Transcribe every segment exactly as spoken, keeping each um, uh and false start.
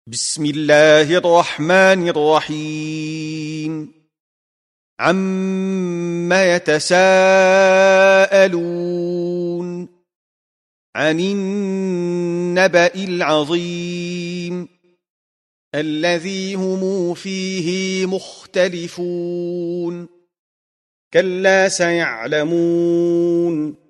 بسم الله الرحمن الرحيم عم يتساءلون عن النبأ العظيم الذي هم فيه مختلفون كلا سيعلمون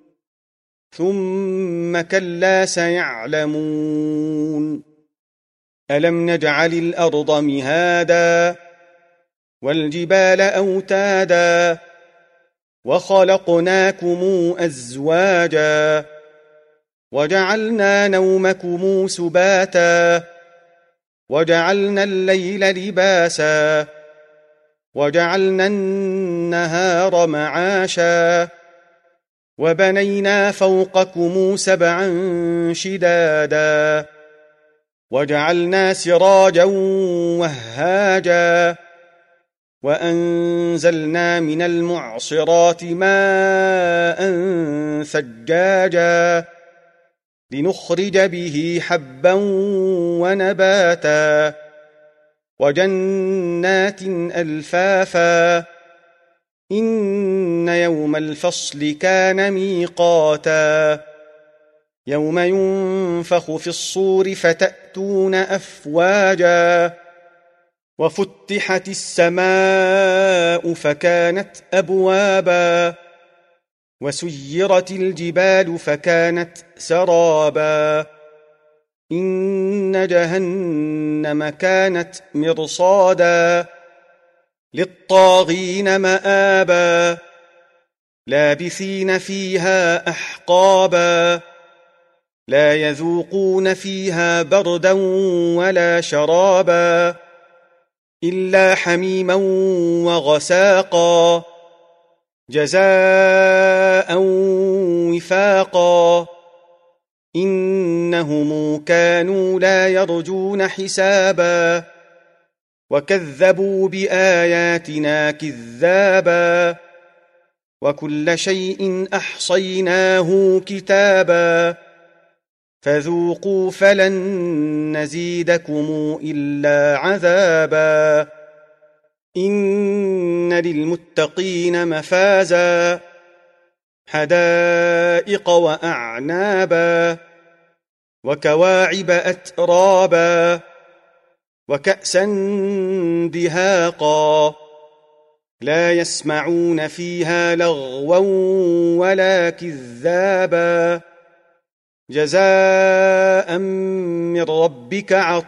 ثم كلا سيعلمون ألم نجعل الأرض مهادا والجبال أوتادا وخلقناكم أزواجا وجعلنا نومكم سباتا وجعلنا الليل لباسا وجعلنا النهار معاشا وبنينا فوقكم سبعا شدادا وجعلنا سراجا وهاجا وأنزلنا من المعصرات ماء ثجاجا لنخرج به حبا ونباتا وجنات ألفافا إن يوم الفصل كان ميقاتا يوم ينفخ في الصور فتأتون أفواجا وفتحت السماء فكانت أبوابا وسيرت الجبال فكانت سرابا إن جهنم كانت مرصادا للطاغين مآبا لابثين فيها أحقابا لا يذوقون فيها بردا ولا شرابا إلا حميما وغساقا جزاء وفاقا إنهم كانوا لا يرجون حسابا وكذبوا بآياتنا كذابا وكل شيء أحصيناه كتابا فذوقوا فلن نزيدكم إلا عذابا إن للمتقين مفازا حدائق وأعنابا وكواعب أترابا وكأسا دهاقا لا يسمعون فيها لغوا ولا كذابا جزاء من ربك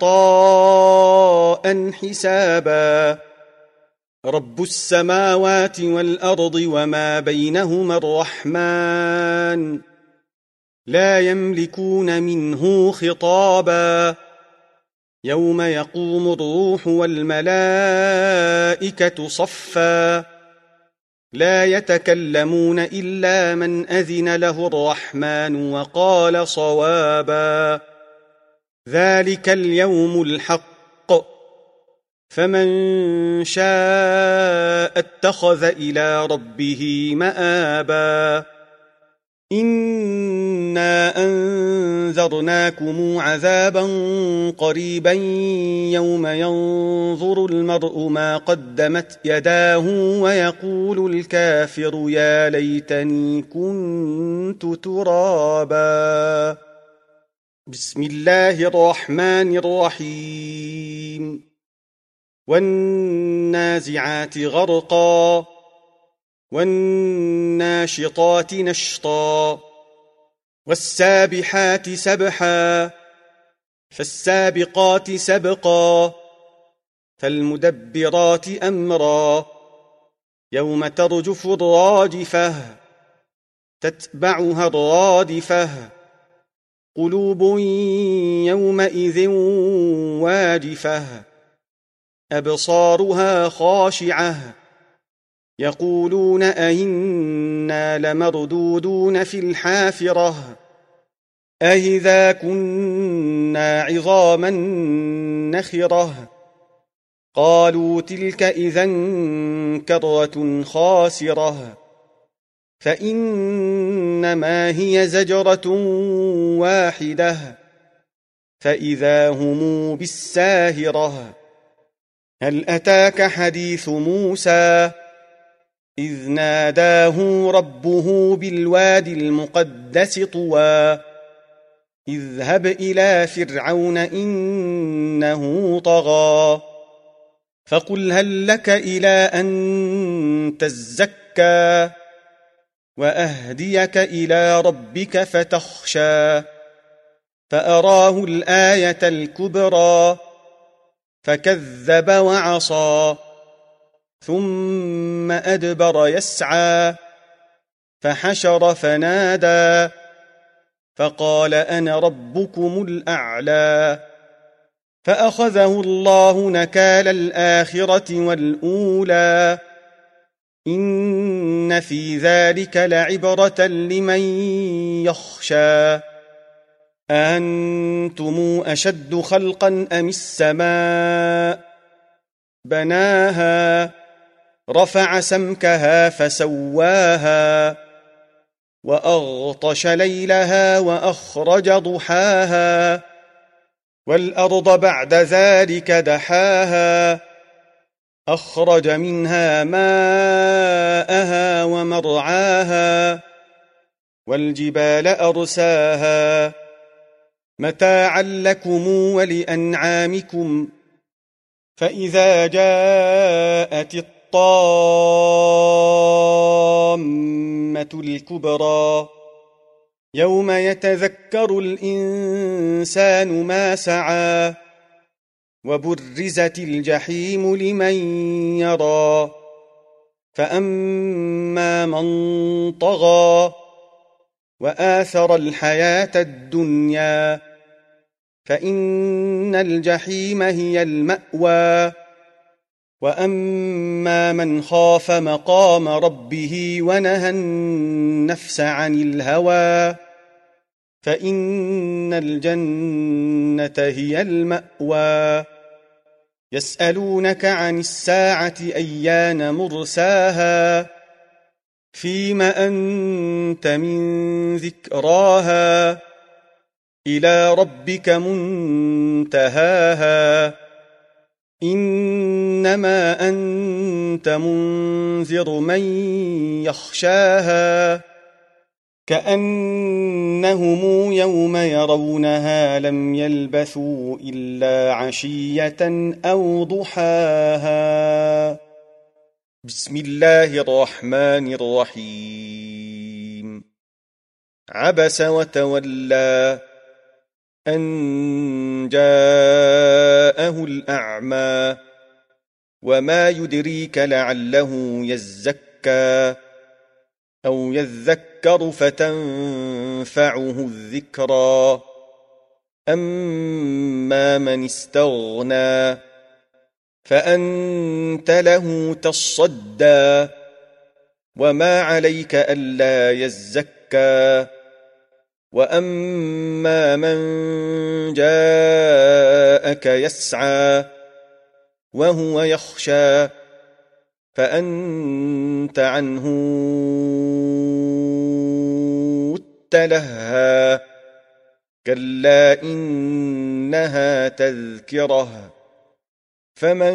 عطاء حسابا رب السماوات والأرض وما بينهما الرحمن لا يملكون منه خطابا يوم يقوم الروح والملائكة صفا لا يتكلمون إلا من أذن له الرحمن وقال صوابا ذلك اليوم الحق فمن شاء اتخذ إلى ربه مآبا إنا أنذرناكم عذابا قريبا يوم ينظر المرء ما قدمت يداه ويقول الكافر يا ليتني كنت ترابا بسم الله الرحمن الرحيم والنازعات غرقا والناشطات نشطا والسابحات سبحا فالسابقات سبقا فالمدبرات أمرا يوم ترجف الراجفة تتبعها الرادفة قلوب يومئذ واجفة أبصارها خاشعة يقولون أئنا لمردودون في الحافرة أئذا كنا عظاما نخرة قالوا تلك إذا كرة خاسرة فإنما هي زجرة واحدة فإذا هم بالساهرة هل أتاك حديث موسى إذ ناداه ربه بالوادي المقدس طوى اذهب إلى فرعون إنه طغى فقل هل لك إلى أن تزكى وأهديك إلى ربك فتخشى فأراه الآية الكبرى فكذب وعصى ثم أدبر يسعى فحشر فنادى فقال أنا ربكم الأعلى فأخذه الله نكال الآخرة والأولى إن في ذلك لعبرة لمن يخشى أأنتم أشد خلقا أم السماء بناها رفع سمكها فسواها وأغطش ليلها وأخرج ضحاها والأرض بعد ذلك دحاها أخرج منها ماءها ومرعاها والجبال أرساها متاعا لكم ولأنعامكم فإذا جاءت الطامة الكبرى يوم يتذكر الإنسان ما سعى وبرزت الجحيم لمن يرى فأما من طغى وآثر الحياة الدنيا فإن الجحيم هي المأوى وأما من خاف مقام ربه ونهى النفس عن الهوى فإن الجنة هي المأوى يسألونك عن الساعة أيان مرساها فيم أنت من ذكراها إلى ربك منتهاها إنما أنت منذر من يخشاها كأنهم يوم يرونها لم يلبثوا إلا عشية أو ضحاها بسم الله الرحمن الرحيم عبس وتولى أن جاءه الأعمى وما يدريك لعله يزكى أو يذكر فتنفعه الذكرى أما من استغنى فأنت له تصدى وما عليك ألا يزكى وأما من جاءك يسعى وهو يخشى فأنت عنه تلهى كلا إنها تذكرة فمن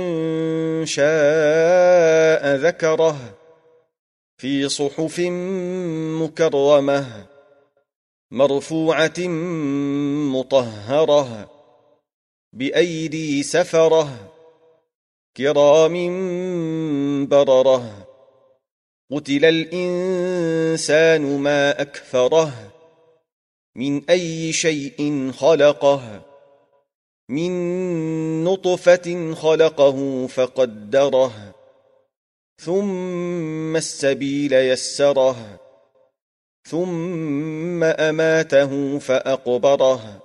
شاء ذكره في صحف مكرمة مرفوعة مطهرة بأيدي سفرة كرام بررة قتل الإنسان ما أكفره من أي شيء خلقه من نطفة خلقه فقدره ثم السبيل يسره ثم أماته فأقبره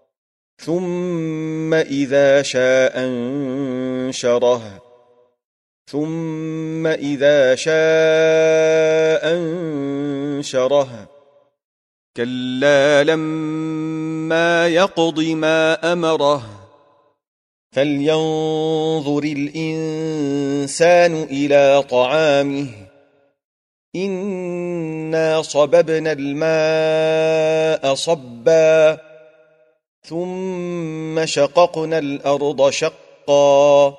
ثم إذا شاء أنشره ثم إذا شاء أنشره كلا لما يقض ما أمره فلينظر الإنسان إلى طعامه إنا صببنا الماء صبا ثم شققنا الأرض شقا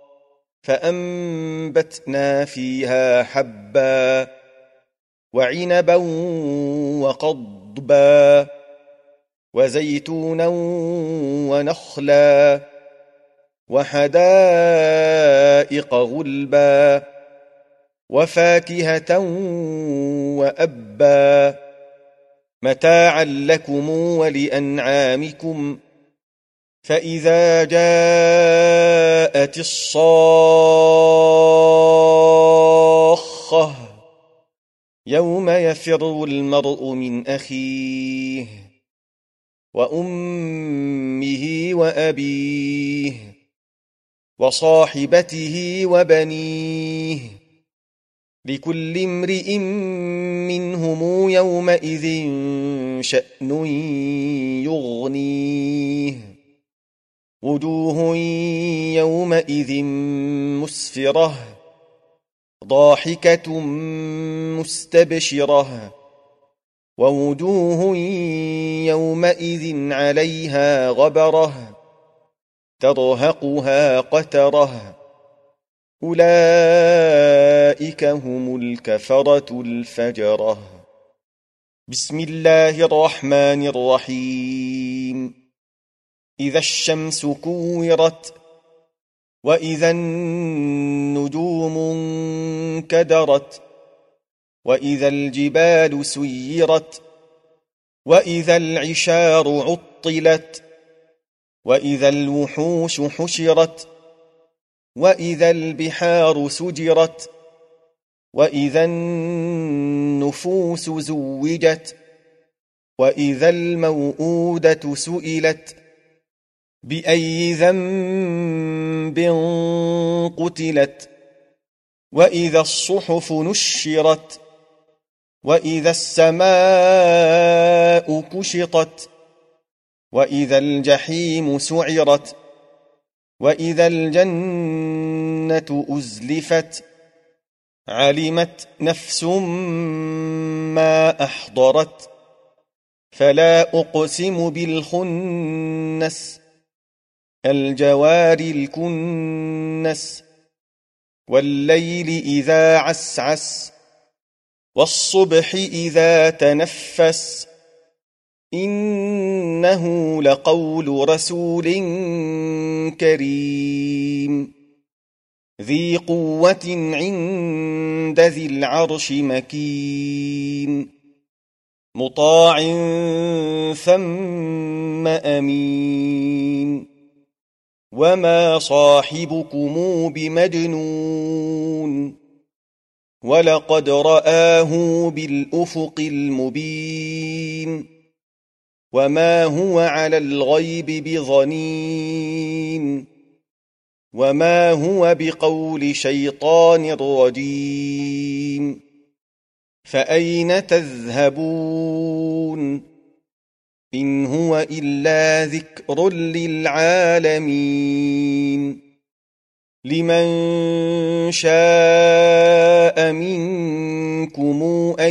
فأنبتنا فيها حبا وعنبا وقضبا وزيتونا ونخلا وحدائق غلبا وفاكهة وأبا متاعا لكم ولأنعامكم فإذا جاءت الصاخة يوم يفر المرء من أخيه وأمه وأبيه وصاحبته وبنيه لكل امرئ منهم يومئذ شأن يغنيه وجوه يومئذ مسفرة ضاحكة مستبشرة ووجوه يومئذ عليها غبرة ترهقها قترة أولئك هم الكفرة الفجرة. بسم الله الرحمن الرحيم. إذا الشمس كورت وإذا النجوم انكدرت وإذا الجبال سيرت وإذا العشار عطلت وإذا الوحوش حشرت وإذا البحار سجرت وإذا النفوس زوجت وإذا الموءودة سئلت بأي ذنب قتلت وإذا الصحف نشرت وإذا السماء كشطت وإذا الجحيم سعرت وإذا الجنة أزلفت علمت نفس ما أحضرت فلا أقسم بالخنس الجوار الكنس والليل إذا عسعس والصبح إذا تنفس إنه لقول رسول كريم ذي قوة عند ذي العرش مكين مطاع ثم أمين وما صاحبكم بمجنون ولقد رآه بالأفق المبين وما هو على الغيب بضنين وما هو بقول شيطان رجيم فأين تذهبون إن هو إلا ذكر للعالمين لمن شاء منكم أن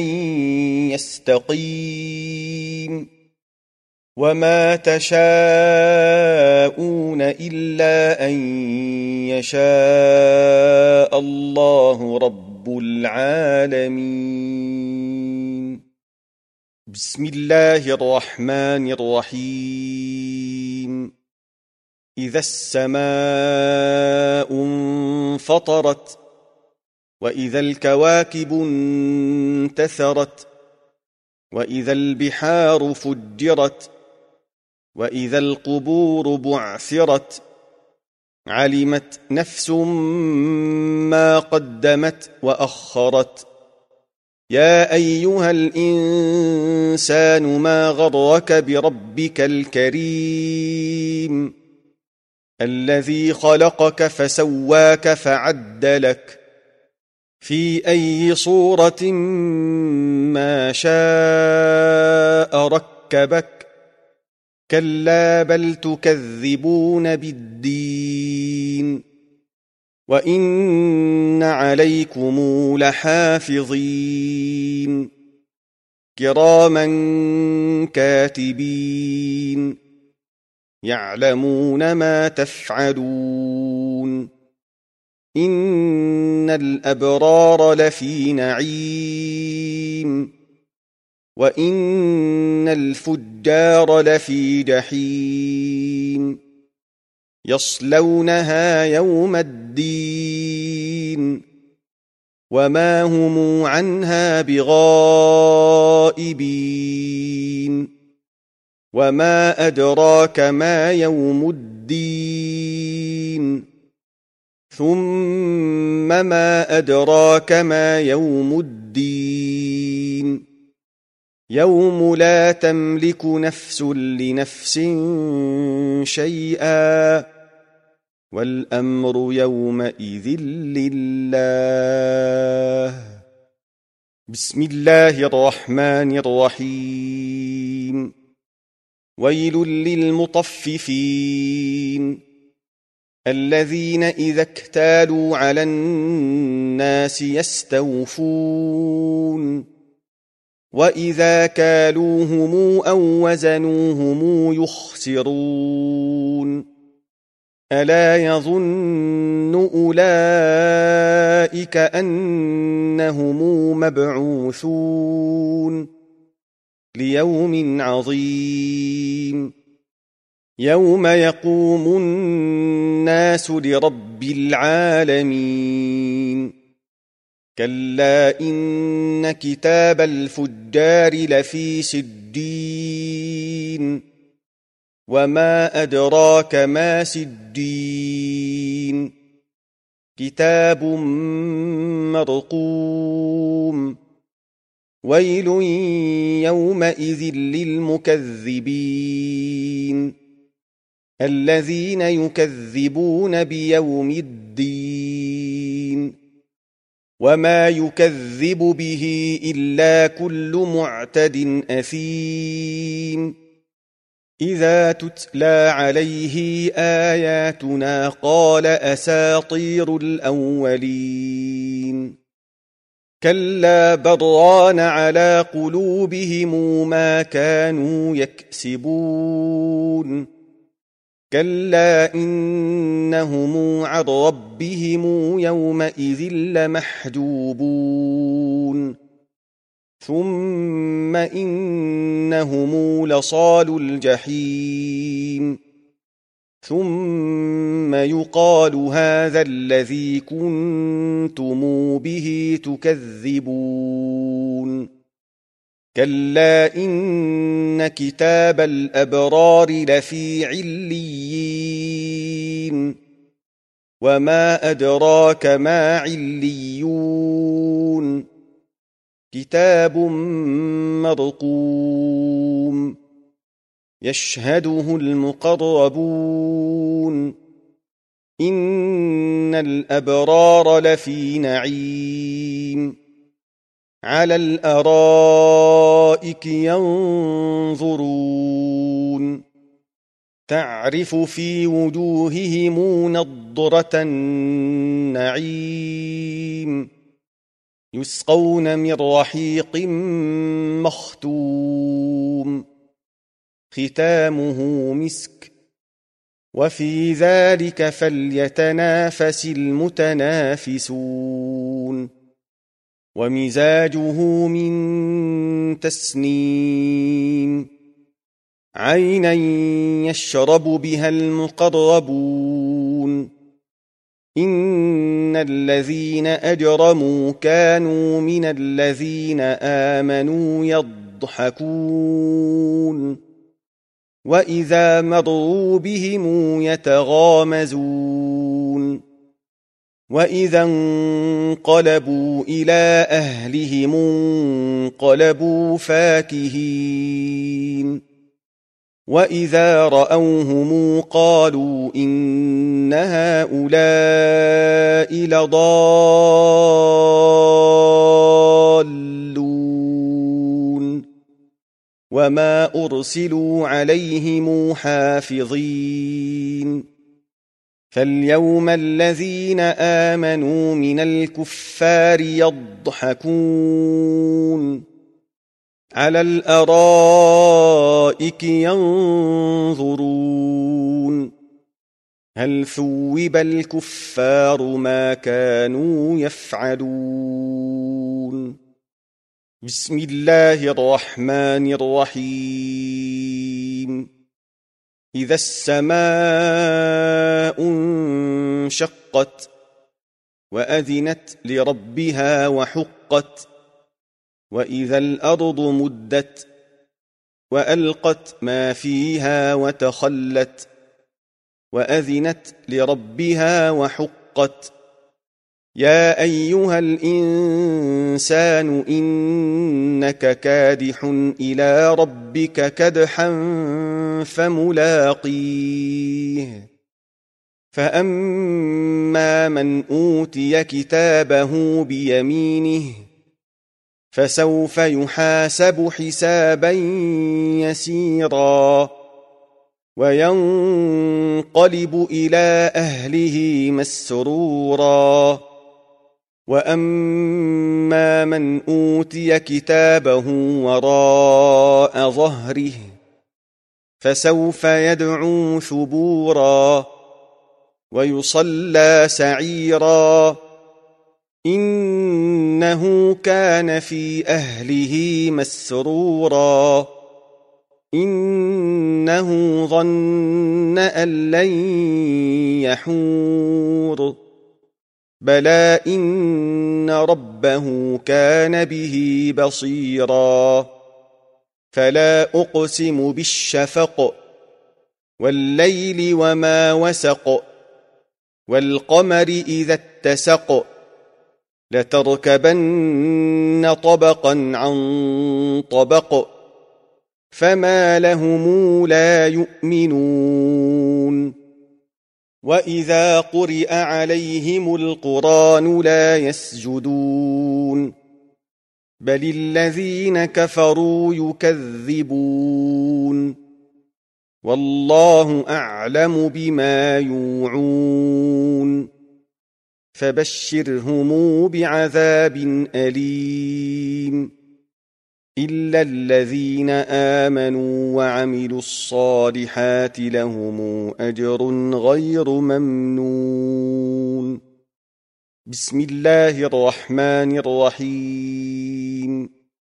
يستقيم وما تشاءون إلا أن يشاء الله رب العالمين. بسم الله الرحمن الرحيم. إذا السماء انفطرت وإذا الكواكب انتثرت وإذا البحار فجرت وإذا القبور بعثرت علمت نفس ما قدمت وأخرت يا أيها الإنسان ما غرك بربك الكريم الذي خلقك فسواك فعدلك في أي صورة ما شاء ركبك كلا بل تكذبون بالدين وإن عليكم لحافظين كراما كاتبين يعلمون ما تفعلون إن الأبرار لفي نعيم وإن الفجار لفي جحيم يصلونها يوم الدين وما هم عنها بغائبين وما أدراك ما يوم الدين ثم ما أدراك ما يوم الدين يوم لا تملك نفس لنفس شيئا والأمر يومئذ لله. بسم الله الرحمن الرحيم. ويل للمطففين الذين إذا اكتالوا على الناس يستوفون وإذا كالوهم أو وزنوهم يخسرون ألا يظن أولئك أنهم مبعوثون ليوم عظيم يوم يقوم الناس لرب العالمين كلا إن كتاب الفجار لفي سجين وما أدراك ما سجين كتاب مرقوم ويل يومئذ للمكذبين الذين يكذبون بيوم الدين وما يكذب به إلا كل معتد أثيم إذا تتلى عليه آياتنا قال أساطير الأولين كلا بل ران على قلوبهم ما كانوا يكسبون كلا إنهم عن ربهم يومئذ لمحجوبون ثم إنهم لصالو الجحيم ثم يقال هذا الذي كنتم به تكذبون كلا إن كتاب الأبرار لفي عليين وما أدراك ما عليون كتاب مرقوم يشهده المقربون إن الأبرار لفي نعيم على الأرائك ينظرون تعرف في وجوههم نضرة النعيم يسقون من رحيق مختوم ختامه مسك وفي ذلك فليتنافس المتنافسون ومزاجه من تسنيم عينا يشرب بها المقربون إن الذين أجرموا كانوا من الذين آمنوا يضحكون وإذا مروا بهم يتغامزون وإذا انقلبوا إلى أهلهم انقلبوا فاكهين وإذا رأوهم قالوا إن هؤلاء لضالون وما أرسلوا عليهم حافظين فاليوم الذين آمنوا من الكفار يضحكون على الأرائك ينظرون هل ثوب الكفار ما كانوا يفعلون بسم الله الرحمن الرحيم إذا السماء انشقت وأذنت لربها وحقت وإذا الأرض مدت وألقت ما فيها وتخلت وأذنت لربها وحقت يا أيها الإنسان إنك كادح إلى ربك كدحا فملاقيه فأما من أوتي كتابه بيمينه فسوف يحاسب حسابا يسيرا وينقلب إلى أهله مسرورا وأما من أوتي كتابه وراء ظهره فسوف يدعو ثبورا ويصلى سعيرا إنه كان في أهله مسرورا إنه ظن أن لن يحور بلى إن ربه كان به بصيرا فلا أقسم بالشفق والليل وما وسق والقمر إذا اتسق لتركبن طبقا عن طبق فما لهم لا يؤمنون وإذا قرئ عليهم القرآن لا يسجدون بل الذين كفروا يكذبون والله أعلم بما يوعون فبشرهم بعذاب أليم إلا الذين آمنوا وعملوا الصالحات لهم أجر غير ممنون بسم الله الرحمن الرحيم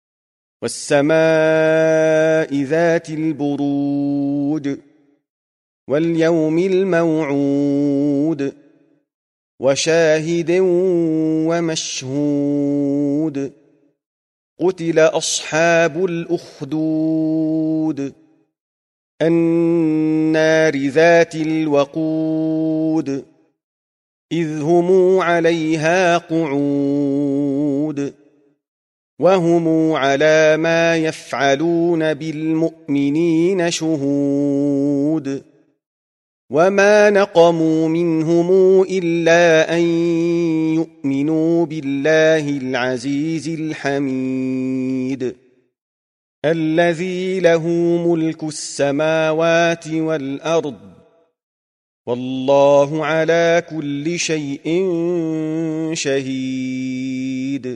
والسماء ذات البروج واليوم الموعود وشاهد ومشهود قتل أصحاب الأخدود النار ذات الوقود إذ هم عليها قعود وهم على ما يفعلون بالمؤمنين شهود وما نقموا منهم إلا أن يؤمنوا بالله العزيز الحميد الذي له ملك السماوات والأرض والله على كل شيء شهيد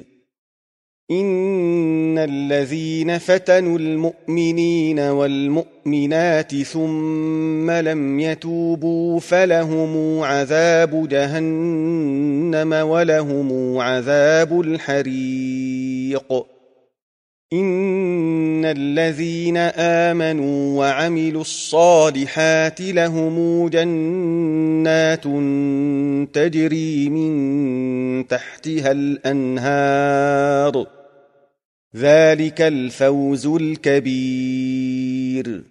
إن الذين فتنوا المؤمنين والمؤمنات ثم لم يتوبوا فلهم عذاب جهنم ولهم عذاب الحريق إن الذين آمنوا وعملوا الصالحات لهم جنات تجري من تحتها الأنهار ذلك الفوز الكبير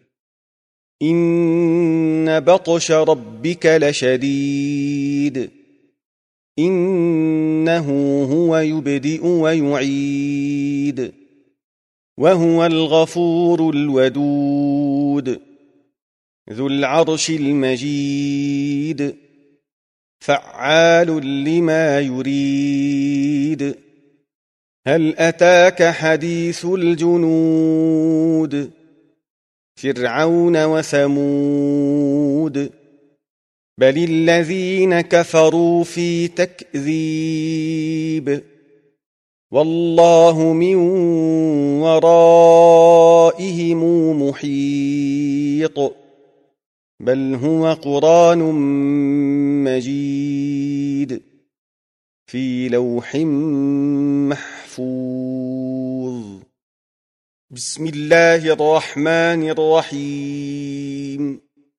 إن بطش ربك لشديد إنه هو يبدئ ويعيد وهو الغفور الودود ذو العرش المجيد فعال لما يريد هل أتاك حديث الجنود فرعون وثمود بل الذين كفروا في تكذيب والله من ورائهم محيط بل هو قرآن مجيد في لوح محفوظ. بسم الله الرحمن الرحيم.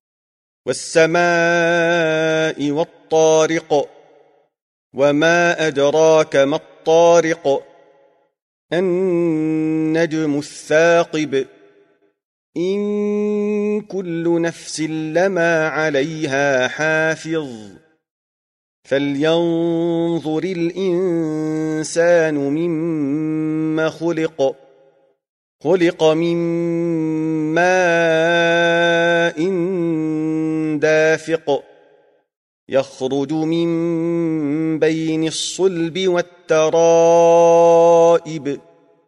والسماء والطارق وما أدراك ما الطارق النجم الثاقب إن كل نفس لما عليها حافظ فلينظر الإنسان مما خلق خلق من ماء دافق يخرج من بين الصلب والترائب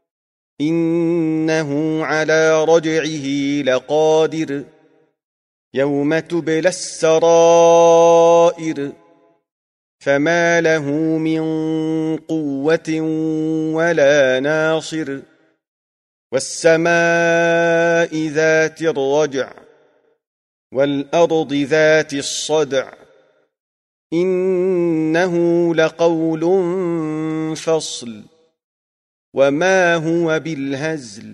إنه على رجعه لقادر يوم تبلى السرائر فما له من قوة ولا ناصر والسماء ذات الرجع والأرض ذات الصدع إنه لقول فصل وما هو بالهزل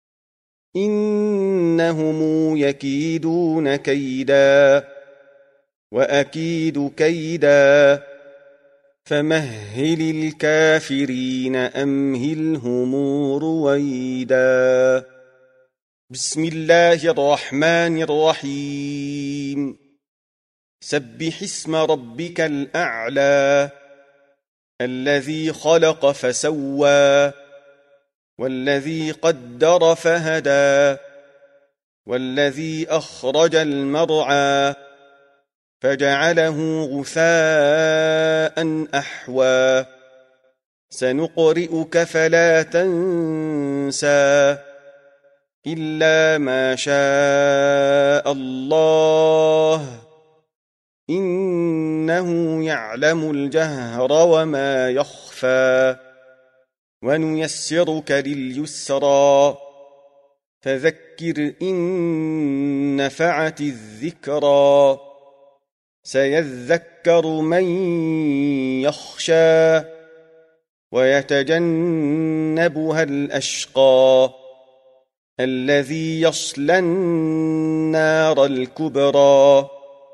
إنهم يكيدون كيدا وأكيد كيدا فمهل الكافرين أمهلهم رويدا. بسم الله الرحمن الرحيم. سبح اسم ربك الأعلى الذي خلق فسوى والذي قدر فهدى والذي أخرج المرعى فجعله غثاء أحوى سنقرئك فلا تنسى إلا ما شاء الله إنه يعلم الجهر وما يخفى ونيسرك لليسرى فذكر إن نفعت الذكرى سيذكر من يخشى ويتجنبها الأشقى الذي يصلى النار الكبرى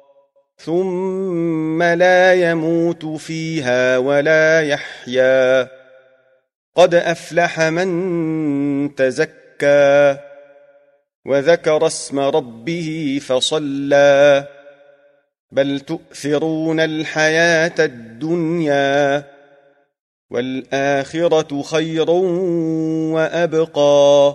ثم لا يموت فيها ولا يحيا قد أفلح من تزكى وذكر اسم ربه فصلى بل تؤثرون الحياة الدنيا والآخرة خير وأبقى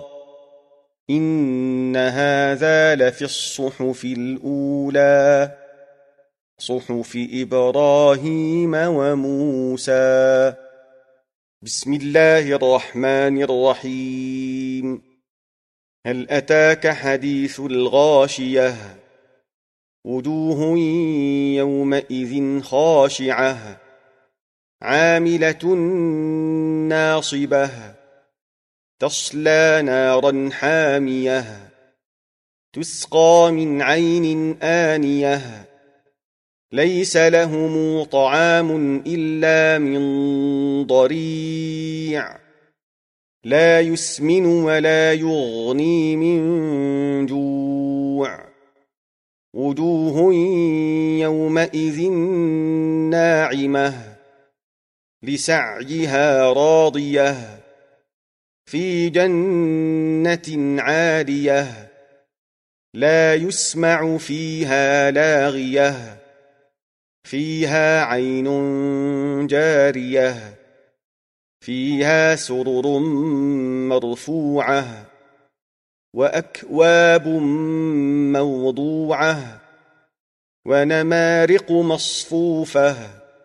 إن هذا لفي الصحف الأولى صحف إبراهيم وموسى. بسم الله الرحمن الرحيم. هل أتاك حديث الغاشية وجوه يومئذ خاشعة عاملة ناصبة تصلى نارا حامية تسقى من عين آنية ليس لهم طعام إلا من ضريع لا يسمن ولا يغني من جوع وجوه يومئذ ناعمة لسعيها راضية في جنة عالية لا يسمع فيها لاغية فيها عين جارية فيها سرر مرفوعة وأكواب موضوعة ونمارق مصفوفة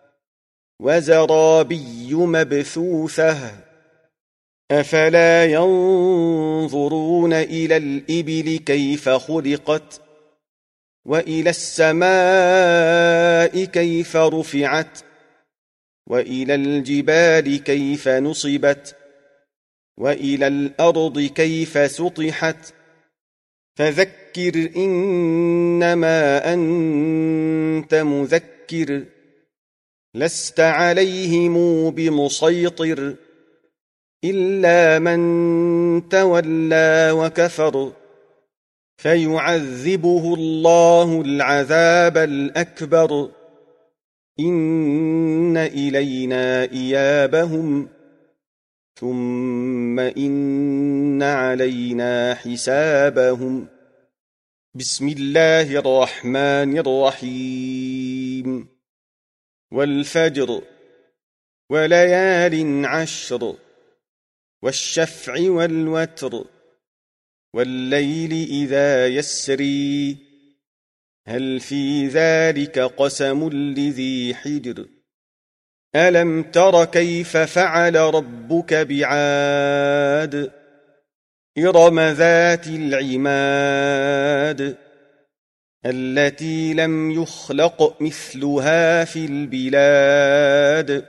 وزرابي مبثوثة أفلا ينظرون إلى الإبل كيف خلقت وإلى السماء كيف رفعت وإلى الجبال كيف نصبت وإلى الأرض كيف سطحت فذكر إنما أنت مذكر لست عليهم بمسيطر إلا من تولى وكفر فيعذبه الله العذاب الأكبر إن إلينا إيابهم ثم إن علينا حسابهم بسم الله الرحمن الرحيم والفجر وليال عشر والشفع والوتر والليل إذا يسري هل في ذلك قسم لذي حجر ألم تر كيف فعل ربك بعاد إرم ذات العماد التي لم يخلق مثلها في البلاد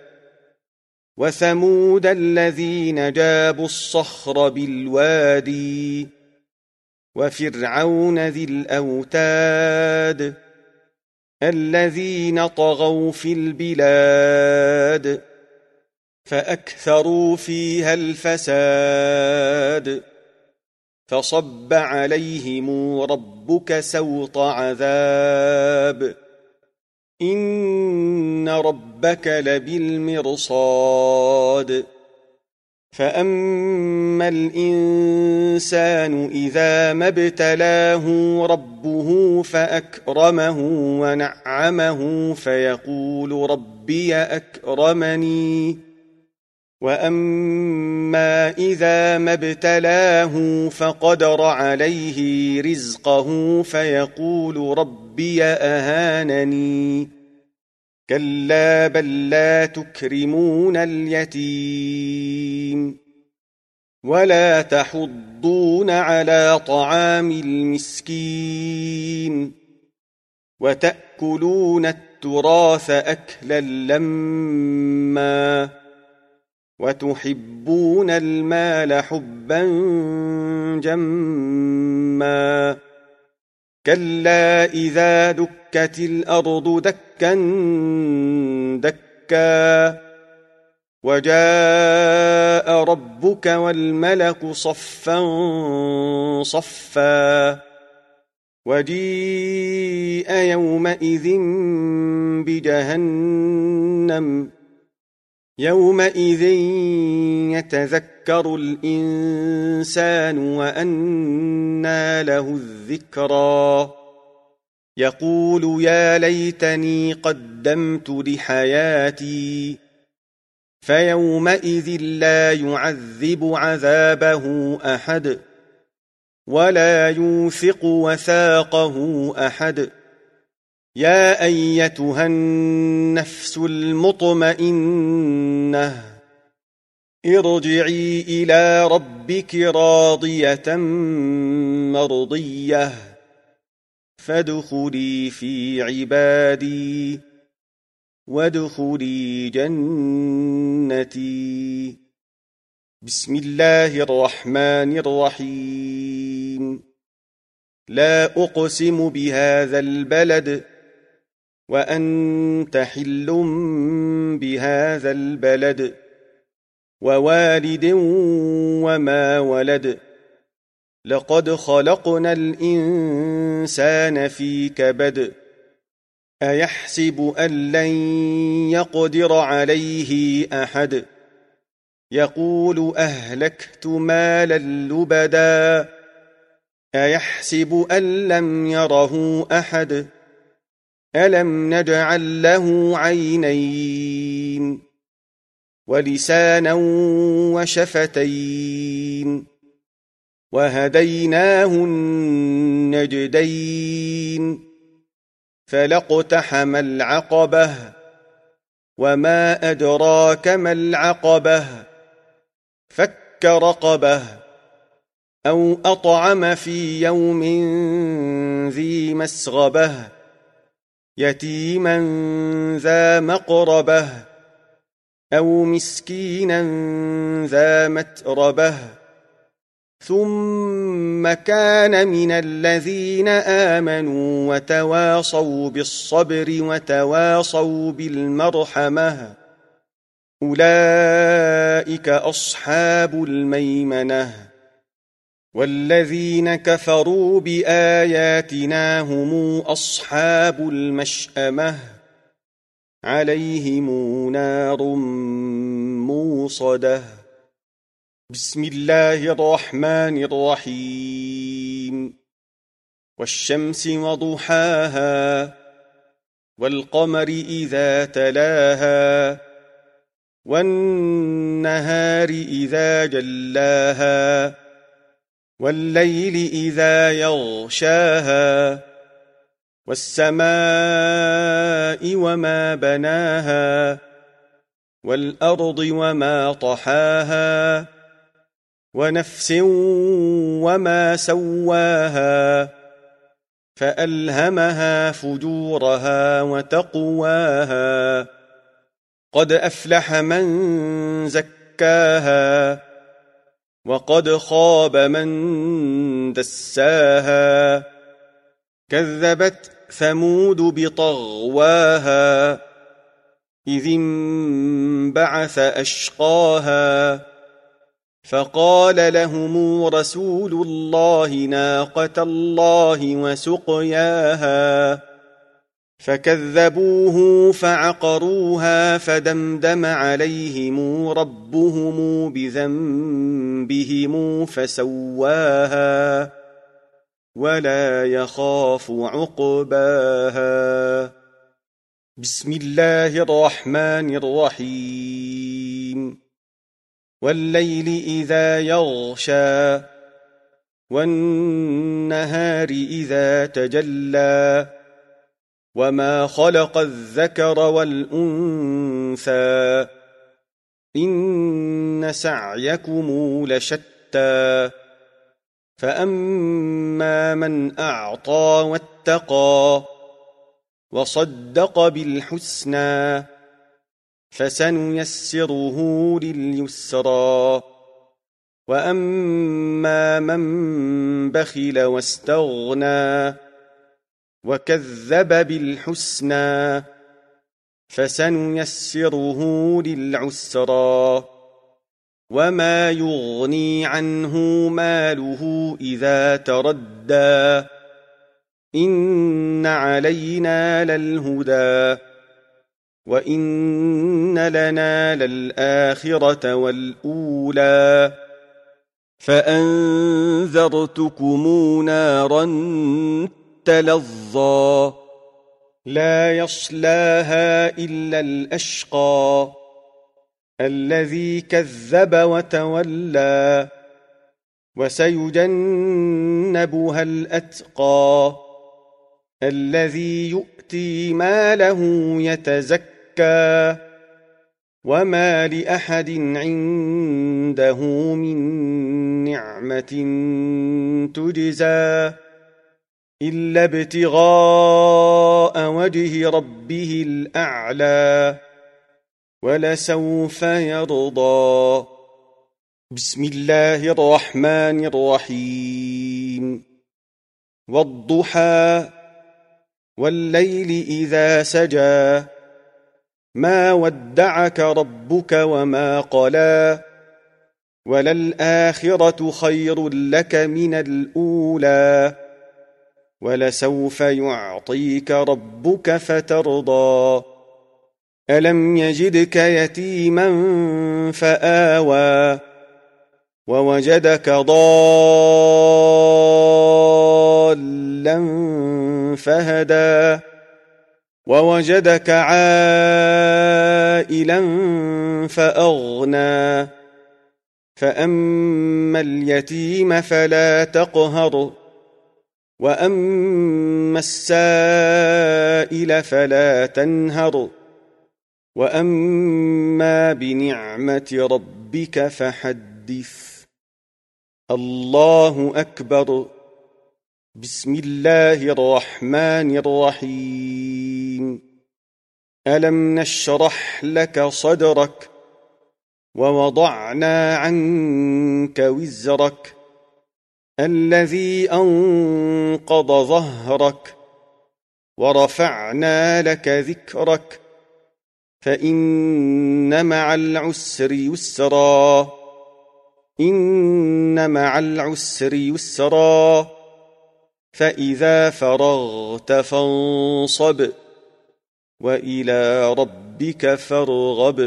وثمود الذين جابوا الصخر بالوادي وفرعون ذي الأوتاد الذين طغوا في البلاد فأكثروا فيها الفساد فصب عليهم ربك سوط عذاب إن ربك لبالمرصاد فأما الإنسان إذا ما ابتلاه ربه فأكرمه ونعمه فيقول ربي أكرمني وأما إذا ما ابتلاه فقدر عليه رزقه فيقول ربي أهانني كلا بل لا تكرمون اليتيم ولا تحضون على طعام المسكين وتأكلون التراث أكلا لما وتحبون المال حبا جما كلا إذا دكت الأرض دكا دكا وجاء ربك والملك صفا صفا وجيء يومئذ بجهنم يومئذ يتذكر الإنسان وأنى له الذكرى يقول يا ليتني قدمت لحياتي فيومئذ لا يعذب عذابه أحد ولا يوثق وثاقه أحد يا أيتها النفس المطمئنة ارجعي إلى ربك راضية مرضية فادخلي في عبادي وادخلي جنتي بسم الله الرحمن الرحيم لا أقسم بهذا البلد وأنت حل بهذا البلد ووالد وما ولد لقد خلقنا الإنسان في كبد أيحسب أن لن يقدر عليه أحد يقول أهلكت مالا لبدا أيحسب أن لم يره أحد ألم نجعل له عينين ولسانا وشفتين وهديناه النجدين فلاقتحم العقبة وما أدراك ما العقبة فك رقبة أو أطعم في يوم ذي مسغبة يتيما ذا مقربة أو مسكينا ذا متربة ثم كان من الذين آمنوا وتواصوا بالصبر وتواصوا بالمرحمة أولئك أصحاب الميمنة والذين كفروا بآياتنا هم أصحاب المشأمة عليهم نار موصدة. بسم الله الرحمن الرحيم. والشمس وضحاها والقمر إذا تلاها والنهار إذا جلاها والليل إذا يغشاها والسماء وما بناها والأرض وما طحاها ونفس وما سواها فألهمها فجورها وتقواها قد أفلح من زكاها وقد خاب من دساها كذبت ثمود بطغواها إذ انبعث أشقاها فقال لهم رسول الله ناقة الله وسقياها فكذبوه فعقروها فدمدم عليهم ربهم بذنبهم فسواها ولا يخاف عقباها. بسم الله الرحمن الرحيم. والليل إذا يغشى والنهار إذا تجلى وما خلق الذكر والأنثى إن سعيكم لشتى فأما من أعطى واتقى وصدق بالحسنى فسنيسره لليسرى وأما من بخل واستغنى وكذب بالحسنى فسنيسره للعسرى وما يغني عنه ماله إذا تردى إن علينا للهدى وإن لنا للآخرة والأولى فأنذرتكم نارا تلظى لا يصلاها إلا الأشقى الذي كذب وتولى وسيجنبها الأتقى الذي يؤتي ماله يتزكى وما لأحد عنده من نعمة تجزى إلا ابتغاء وجه ربه الأعلى ولسوف يرضى. بسم الله الرحمن الرحيم. والضحى والليل إذا سجى ما ودعك ربك وما قلى وللآخرة خير لك من الأولى ولسوف يعطيك ربك فترضى ألم يجدك يتيما فآوى ووجدك ضالا فهدى ووجدك عائلا فأغنى فأما اليتيم فلا تقهر وأما السائل فلا تنهر وأما بنعمة ربك فحدث. الله أكبر. بسم الله الرحمن الرحيم. ألم نشرح لك صدرك ووضعنا عنك وزرك الذي أنقض ظهرك ورفعنا لك ذكرك فإن مع العسر يسرا إن مع العسر يسرا فإذا فرغت فانصب وإلى ربك فارغب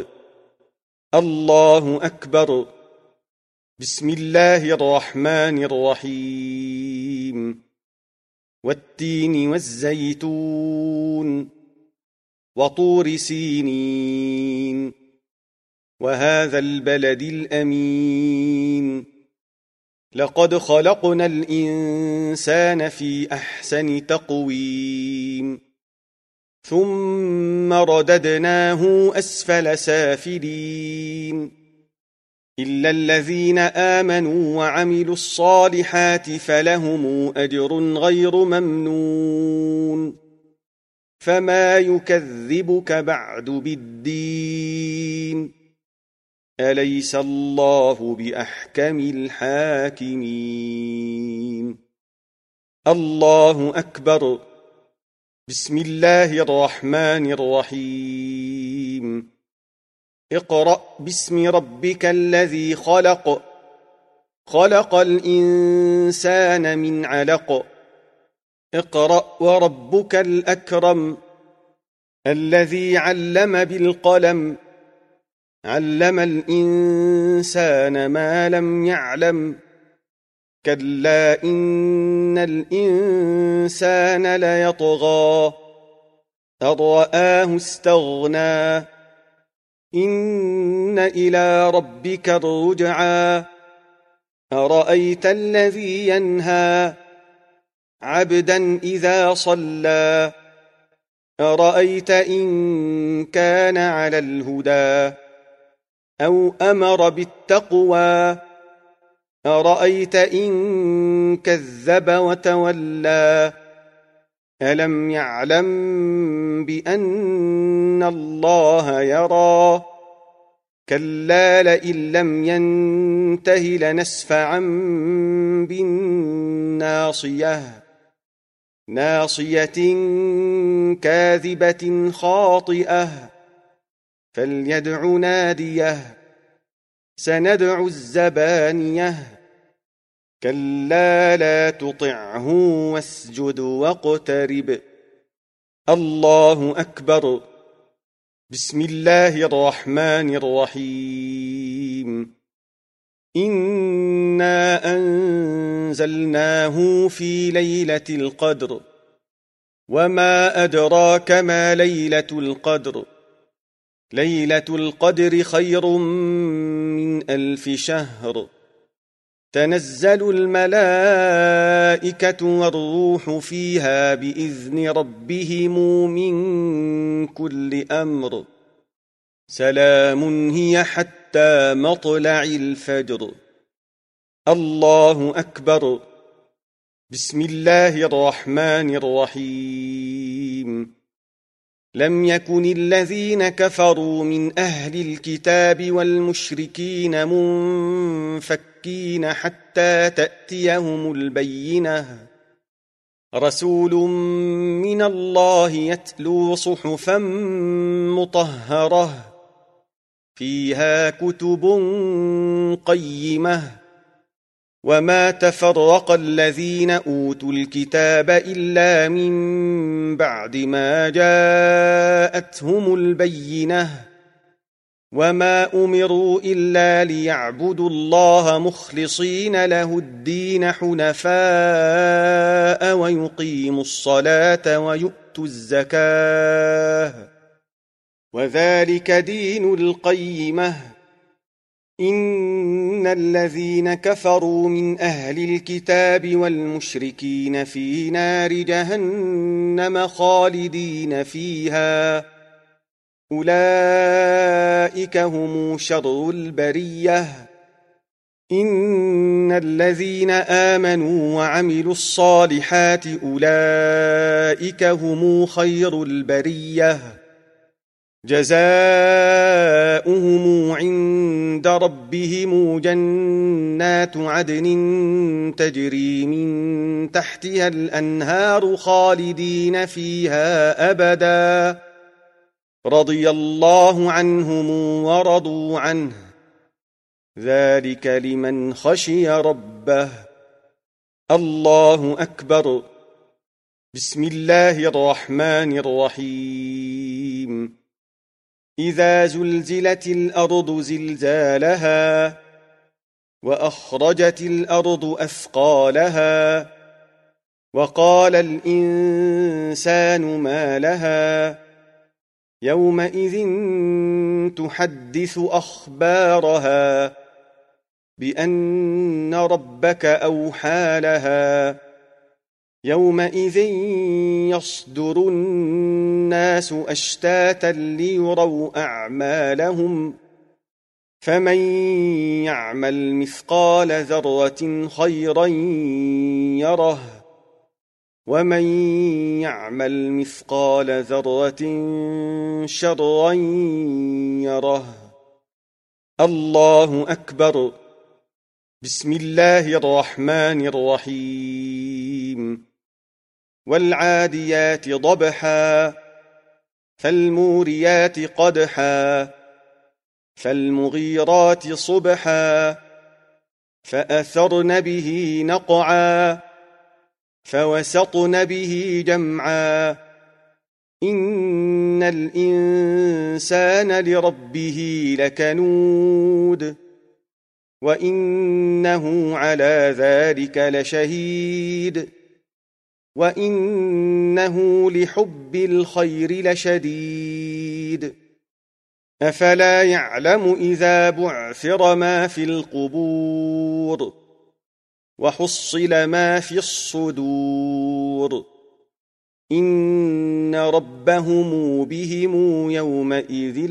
الله أكبر. بسم الله الرحمن الرحيم والتين والزيتون وطور سينين وهذا البلد الأمين لقد خلقنا الإنسان في أحسن تقويم ثم رددناه أسفل سافلين إلا الذين آمنوا وعملوا الصالحات فلهم أجر غير ممنون فما يكذبك بعد بالدين أليس الله بأحكم الحاكمين الله أكبر. بسم الله الرحمن الرحيم اقرأ باسم ربك الذي خلق خلق الإنسان من علق اقرأ وربك الأكرم الذي علم بالقلم علم الإنسان ما لم يعلم كلا إن الإنسان ليطغى أن رآه استغنى إن إلى ربك الرجعى أرأيت الذي ينهى عبدا إذا صلى أرأيت إن كان على الهدى أو أمر بالتقوى أرأيت إن كذب وتولى ألم يعلم بأن الله يرى كلا لئن لم ينته لنسفعا بالناصية ناصية كاذبة خاطئة فليدع ناديه سندع الزبانية كلا لا تطعه واسجد واقترب الله أكبر. بسم الله الرحمن الرحيم إنا أنزلناه في ليلة القدر وما أدراك ما ليلة القدر ليلة القدر خير من ألف شهر تنزل الملائكة والروح فيها بإذن ربهم من كل أمر سلام هي حتى مطلع الفجر الله أكبر. بسم الله الرحمن الرحيم لم يكن الذين كفروا من أهل الكتاب والمشركين منفكين حتى تأتيهم البينة رسول من الله يتلو صحفا مطهرة فيها كتب قيمة وما تفرق الذين أوتوا الكتاب إلا من بعد ما جاءتهم البينة وما أمروا إلا ليعبدوا الله مخلصين له الدين حنفاء ويقيموا الصلاة ويؤتوا الزكاة وذلك دين القيمة إن الذين كفروا من أهل الكتاب والمشركين في نار جهنم خالدين فيها أولئك هم شر البرية إن الذين آمنوا وعملوا الصالحات أولئك هم خير البرية جزاؤهم عند عند ربهم جنات عدن تجري من تحتها الأنهار خالدين فيها أبدا رضي الله عنهم ورضوا عنه ذلك لمن خشي ربه. الله أكبر. بسم الله الرحمن الرحيم. إذا زلزلت الأرض زلزالها وأخرجت الأرض أثقالها وقال الإنسان ما لها يومئذ تحدث أخبارها بأن ربك أوحى لها يومئذ يصدر الناس أشتاتا ليروا أعمالهم فمن يعمل مثقال ذرة خيرا يره ومن يعمل مثقال ذرة شرا يره. الله أكبر. بسم الله الرحمن الرحيم. والعاديات ضبحا فالموريات قدحا فالمغيرات صبحا فأثرن به نقعا فوسطن به جمعا إن الإنسان لربه لكنود وإنه على ذلك لشهيد وإنه لحب الخير لشديد. أفلا يعلم إذا بعثر ما في القبور وحصل ما في الصدور إن ربهم بهم يومئذ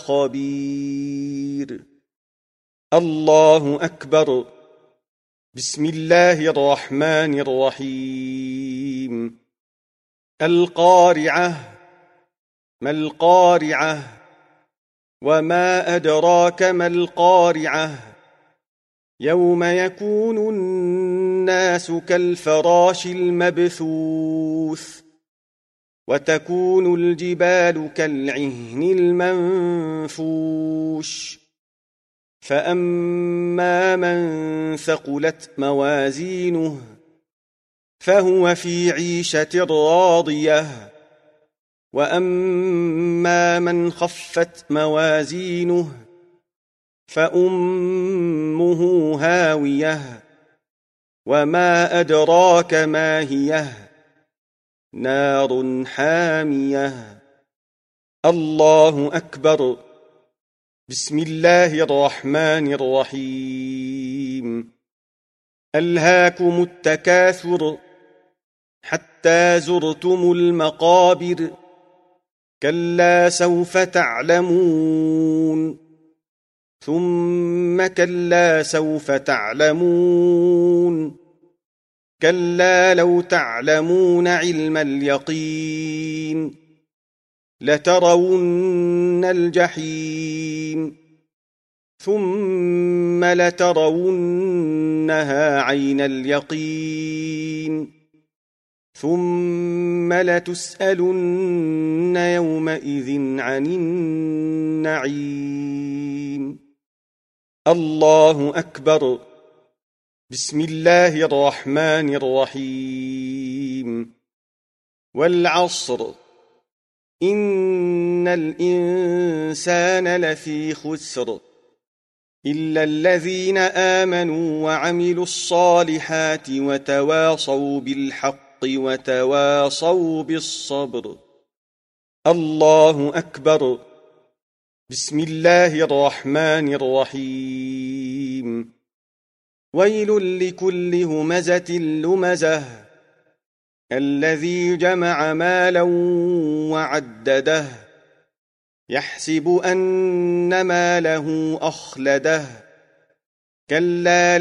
لخبير. الله أكبر. بسم الله الرحمن الرحيم. القارعة ما القارعة وما أدراك ما القارعة يوم يكون الناس كالفراش المبثوث وتكون الجبال كالعهن المنفوش فأما من ثقلت موازينه فهو في عيشة راضية وأما من خفت موازينه فأمه هاوية وما أدراك ما هي نار حامية. الله أكبر. بسم الله الرحمن الرحيم. ألهاكم التكاثر حتى زرتم المقابر كلا سوف تعلمون ثم كلا سوف تعلمون كلا لو تعلمون علم اليقين لترون الجحيم ثم لترونها عين اليقين ثم لتسألن يومئذ عن النعيم. الله أكبر. بسم الله الرحمن الرحيم. والعصر إن الإنسان لفي خسر إلا الذين آمنوا وعملوا الصالحات وتواصوا بالحق وتواصوا بالصبر. الله أكبر. بسم الله الرحمن الرحيم. ويل لكل همزة لمزة الذي جمع مالا وعدده يحسب أن ماله أخلده كلا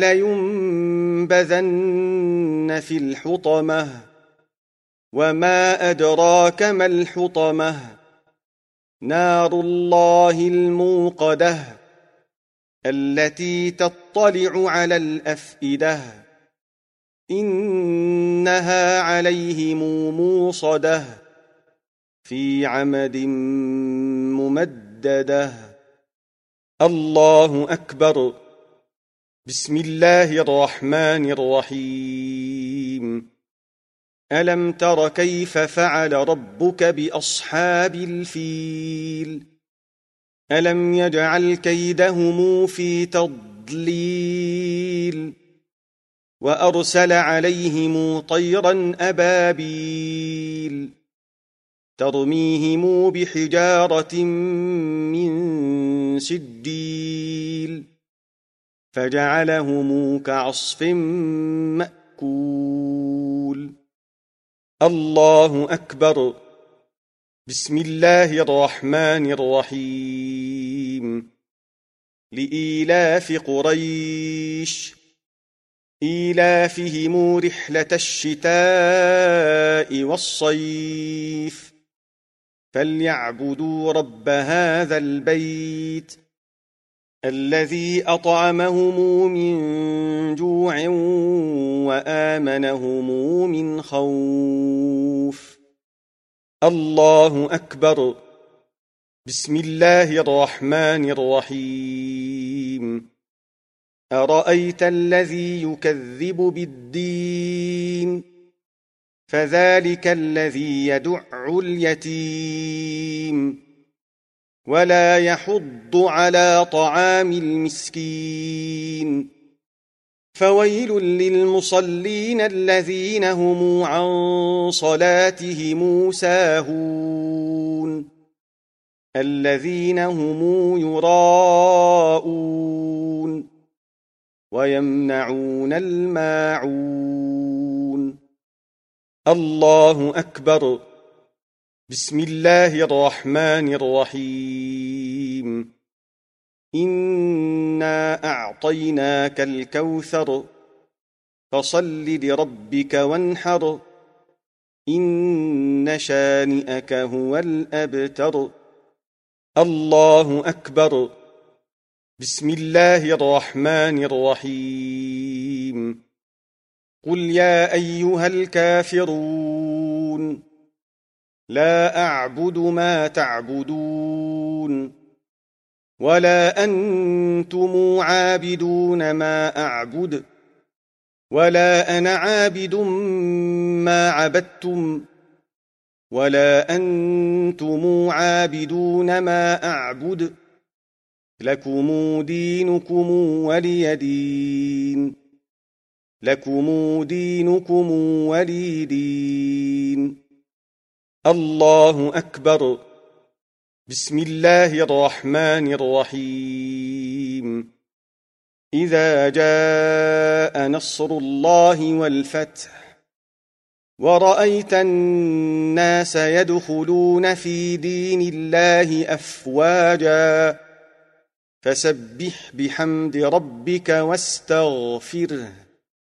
لينبذن في الحطمة وما أدراك ما الحطمة نار الله الموقدة التي تطلع على الأفئدة إنها عليهم موصدة في عمد ممددة. الله أكبر. بسم الله الرحمن الرحيم. ألم تر كيف فعل ربك بأصحاب الفيل ألم يجعل كيدهم في تضليل وأرسل عليهم طيرا أبابيل ترميهم بحجارة من سجيل فجعلهم كعصف مأكول. الله أكبر. بسم الله الرحمن الرحيم. لإيلاف قريش إيلافهم رحلة الشتاء والصيف فليعبدوا رب هذا البيت الذي أطعمهم من جوع وآمنهم من خوف. الله أكبر. بسم الله الرحمن الرحيم. أرأيت الذي يكذب بالدين فذلك الذي يدع اليتيم ولا يحض على طعام المسكين فويل للمصلين الذين هم عن صلاتهم ساهون الذين هم يراءون ويمنعون الماعون. الله أكبر. بسم الله الرحمن الرحيم. إنا أعطيناك الكوثر فصل لربك وانحر إن شانئك هو الأبتر. الله أكبر. بسم الله الرحمن الرحيم. قل يا أيها الكافرون لا أعبد ما تعبدون ولا أنتم عابدون ما أعبد ولا أنا عابد ما عبدتم ولا أنتم عابدون ما أعبد لكم دينكم ولي دين لكم دينكم ولي دين. الله أكبر. بسم الله الرحمن الرحيم. إذا جاء نصر الله والفتح ورأيت الناس يدخلون في دين الله أفواجا فسبح بحمد ربك واستغفره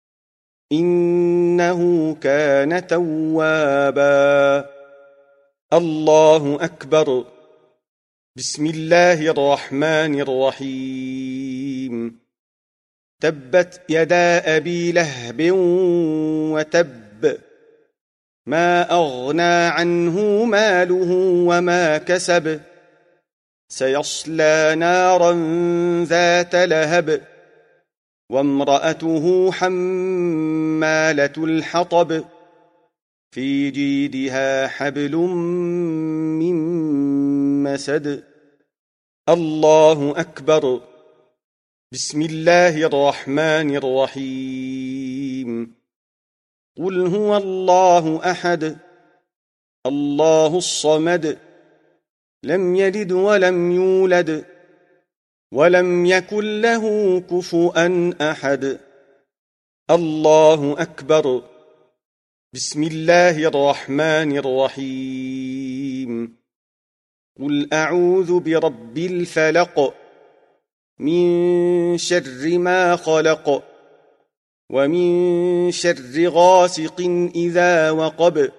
إنه كان توابا. الله أكبر. بسم الله الرحمن الرحيم. تبت يدا أبي لهب وتب ما أغنى عنه ماله وما كسب سيصلى نارا ذات لهب وامرأته حمالة الحطب في جيدها حبل من مسد. الله أكبر. بسم الله الرحمن الرحيم. قل هو الله أحد الله الصمد لم يلد ولم يولد ولم يكن له كفؤا أحد. الله أكبر. بسم الله الرحمن الرحيم. قل أعوذ برب الفلق من شر ما خلق ومن شر غاسق إذا وقب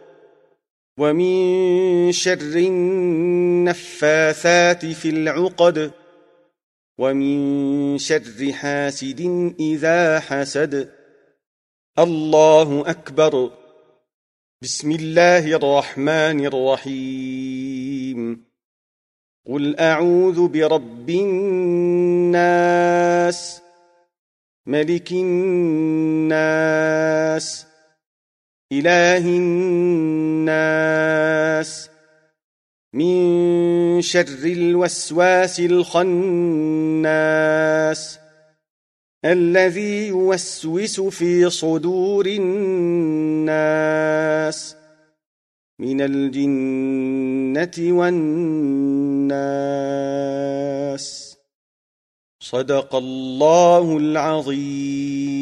ومن شر النفاثات في العقد ومن شر حاسد إذا حسد. الله أكبر. بسم الله الرحمن الرحيم. قل أعوذ برب الناس ملك الناس إله الناس من شر الوسواس الخناس الذي يوسوس في صدور الناس من الجنة والناس. صدق الله العظيم.